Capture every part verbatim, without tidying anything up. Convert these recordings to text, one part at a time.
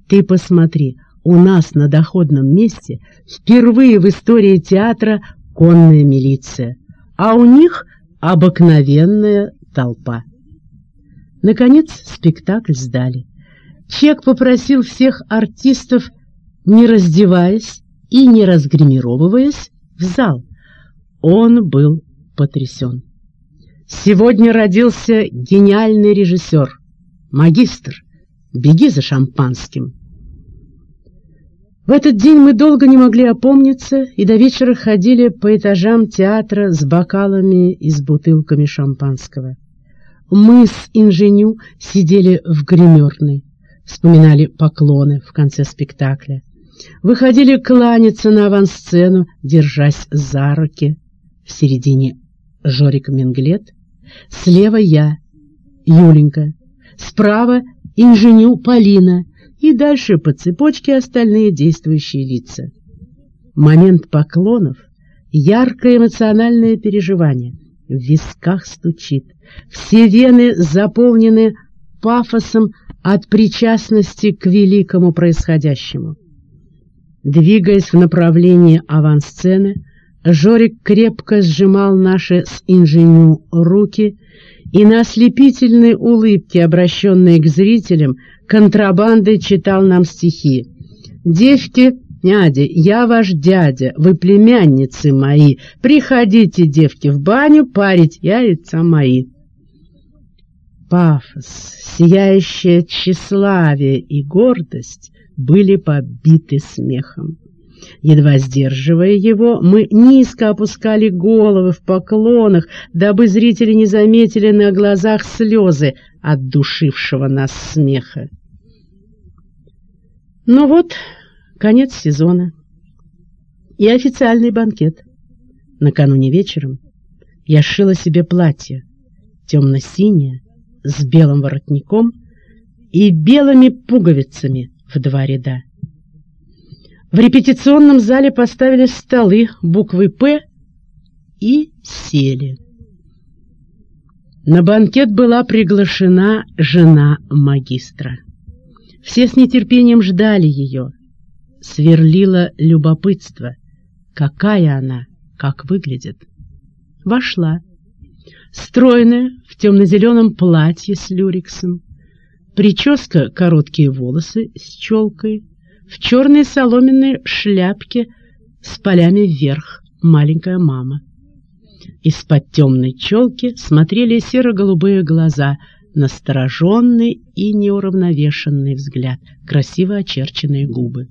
Ты посмотри, у нас на доходном месте впервые в истории театра конная милиция, а у них обыкновенная толпа. Наконец спектакль сдали. Чек попросил всех артистов, не раздеваясь и не разгримировываясь, в зал. Он был потрясен. Сегодня родился гениальный режиссер, магистр. Беги за шампанским. В этот день мы долго не могли опомниться и до вечера ходили по этажам театра с бокалами и с бутылками шампанского. Мы с инженю сидели в гримерной, вспоминали поклоны в конце спектакля. Выходили кланяться на авансцену, держась за руки. В середине Жорик Менглет, слева я, Юленька, справа инженю Полина и дальше по цепочке остальные действующие лица. Момент поклонов — яркое эмоциональное переживание. В висках стучит, все вены заполнены пафосом от причастности к великому происходящему. Двигаясь в направлении авансцены, Жорик крепко сжимал наши с инженю руки и на ослепительной улыбке, обращенной к зрителям, контрабандой читал нам стихи. «Девки, дядя, я ваш дядя, вы племянницы мои, приходите, девки, в баню парить яйца мои». Пафос, сияющее тщеславие и гордость были побиты смехом. Едва сдерживая его, мы низко опускали головы в поклонах, дабы зрители не заметили на глазах слезы от душившего нас смеха. Но вот конец сезона и официальный банкет. Накануне вечером я сшила себе платье темно-синее с белым воротником и белыми пуговицами в два ряда. В репетиционном зале поставили столы буквы «П» и сели. На банкет была приглашена жена магистра. Все с нетерпением ждали ее. Сверлило любопытство. Какая она, как выглядит? Вошла. Стройная, в темно-зеленом платье с люрексом. Прическа, короткие волосы с челкой. В черной соломенной шляпке с полями вверх, маленькая мама. Из-под темной челки смотрели серо-голубые глаза, настороженный и неуравновешенный взгляд, красиво очерченные губы.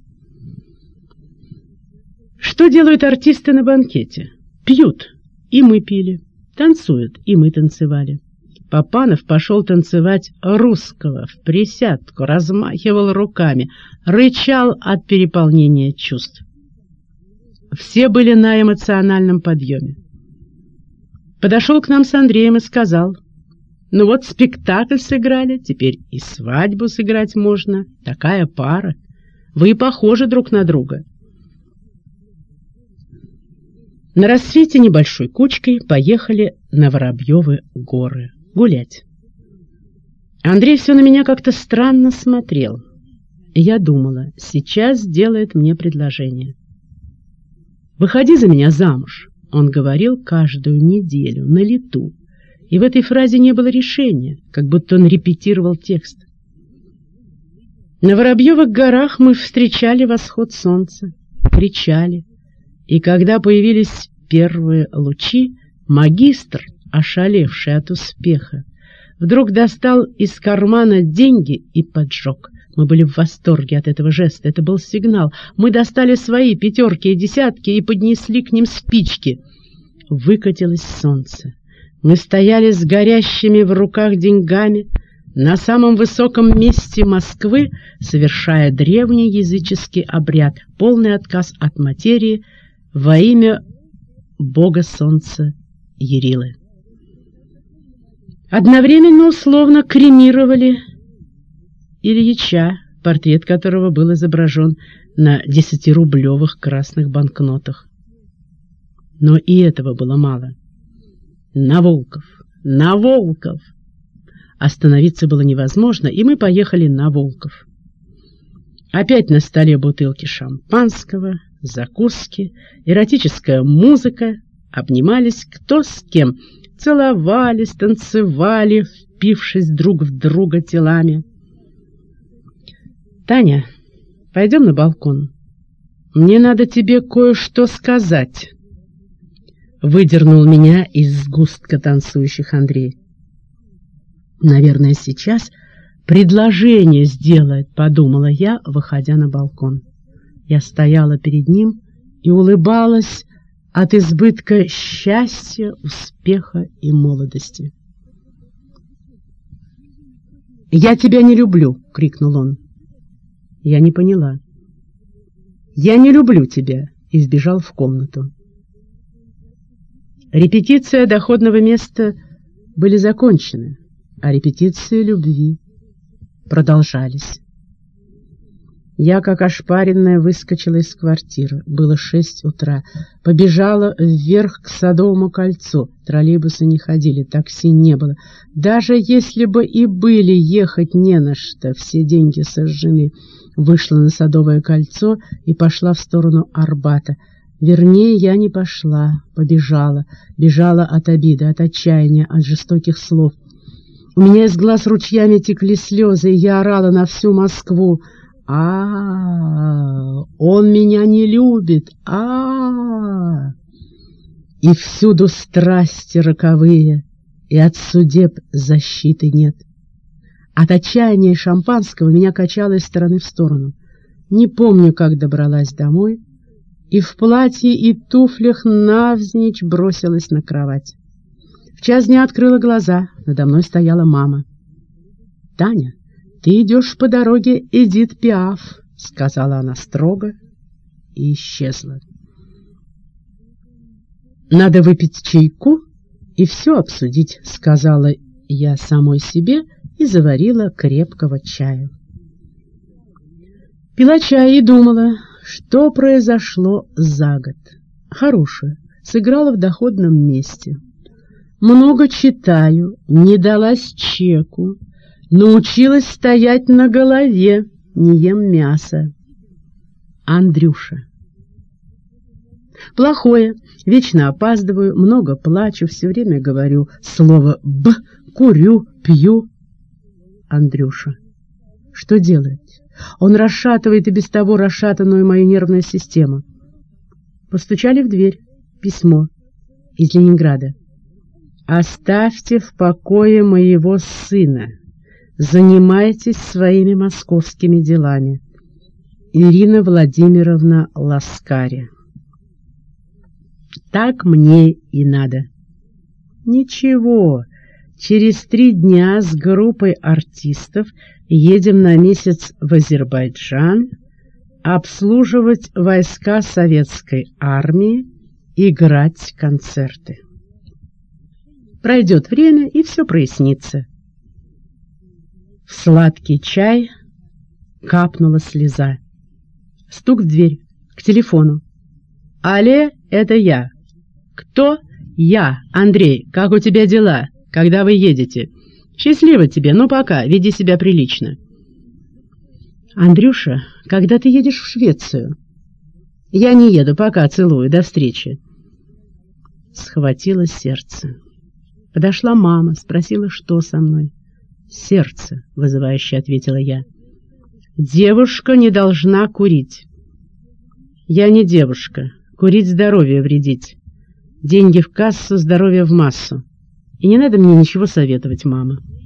Что делают артисты на банкете? Пьют, и мы пили, танцуют, и мы танцевали. Папанов пошел танцевать русского в присядку, размахивал руками, рычал от переполнения чувств. Все были на эмоциональном подъеме. Подошел к нам с Андреем и сказал: «Ну вот спектакль сыграли, теперь и свадьбу сыграть можно. Такая пара. Вы похожи друг на друга». На рассвете небольшой кучкой поехали на Воробьевы горы гулять. Андрей все на меня как-то странно смотрел. Я думала, сейчас сделает мне предложение. «Выходи за меня замуж», — он говорил каждую неделю, на лету. И в этой фразе не было решения, как будто он репетировал текст. На Воробьевых горах мы встречали восход солнца, кричали. И когда появились первые лучи, магистр, ошалевший от успеха, вдруг достал из кармана деньги и поджег. Мы были в восторге от этого жеста, это был сигнал. Мы достали свои пятерки и десятки и поднесли к ним спички. Выкатилось солнце. Мы стояли с горящими в руках деньгами на самом высоком месте Москвы, совершая древний языческий обряд, полный отказ от материи во имя бога солнца Ярилы. Одновременно условно кремировали Ильича, портрет которого был изображен на десятирублевых красных банкнотах. Но и этого было мало. На Волков! На Волков! Остановиться было невозможно, и мы поехали на Волков. Опять на столе бутылки шампанского, закуски, эротическая музыка, обнимались кто с кем, целовались, танцевали, впившись друг в друга телами. «Таня, пойдем на балкон. Мне надо тебе кое-что сказать», — выдернул меня из сгустка танцующих Андрей. «Наверное, сейчас предложение сделает», — подумала я, выходя на балкон. Я стояла перед ним и улыбалась от избытка счастья, успеха и молодости. «Я тебя не люблю!» — крикнул он. Я не поняла. «Я не люблю тебя!» — и сбежал в комнату. Репетиция доходного места были закончены, а репетиции любви продолжались. Я, как ошпаренная, выскочила из квартиры. Было шесть утра. Побежала вверх к Садовому кольцу. Троллейбусы не ходили, такси не было. Даже если бы и были, ехать не на что, все деньги сожжены. Вышла на Садовое кольцо и пошла в сторону Арбата. Вернее, я не пошла, побежала. Бежала от обиды, от отчаяния, от жестоких слов. У меня из глаз ручьями текли слезы, и я орала на всю Москву. А, он меня не любит, а, и всюду страсти роковые, и от судеб защиты нет. От отчаяния и шампанского меня качало из стороны в сторону. Не помню, как добралась домой, и в платье и туфлях навзничь бросилась на кровать. В час дня открыла глаза, надо мной стояла мама. «Таня, ты идешь по дороге Эдит Пиаф», — сказала она строго и исчезла. «Надо выпить чайку и все обсудить», — сказала я самой себе и заварила крепкого чая. Пила чай и думала, что произошло за год. Хорошее, сыграла в доходном месте. Много читаю, не далась чеку. Научилась стоять на голове, не ем мясо. Андрюша. Плохое, вечно опаздываю, много плачу, все время говорю слово «б», курю, пью. Андрюша. Что делать? Он расшатывает и без того расшатанную мою нервную систему. Постучали в дверь. Письмо из Ленинграда. «Оставьте в покое моего сына. Занимайтесь своими московскими делами. Ирина Владимировна Ласкари». Так мне и надо. Ничего, через три дня с группой артистов едем на месяц в Азербайджан обслуживать войска советской армии, играть концерты. Пройдет время, и все прояснится. В сладкий чай капнула слеза. Стук в дверь, к телефону. «Алле, это я». «Кто?» «Я, Андрей. Как у тебя дела? Когда вы едете?» «Счастливо тебе, ну пока, веди себя прилично». «Андрюша, когда ты едешь в Швецию?» «Я не еду, пока, целую, до встречи». Схватило сердце. Подошла мама, спросила, что со мной. «Сердце», — вызывающе ответила я. «Девушка не должна курить». «Я не девушка. Курить здоровье вредить. Деньги в кассу, здоровье в массу. И не надо мне ничего советовать, мама».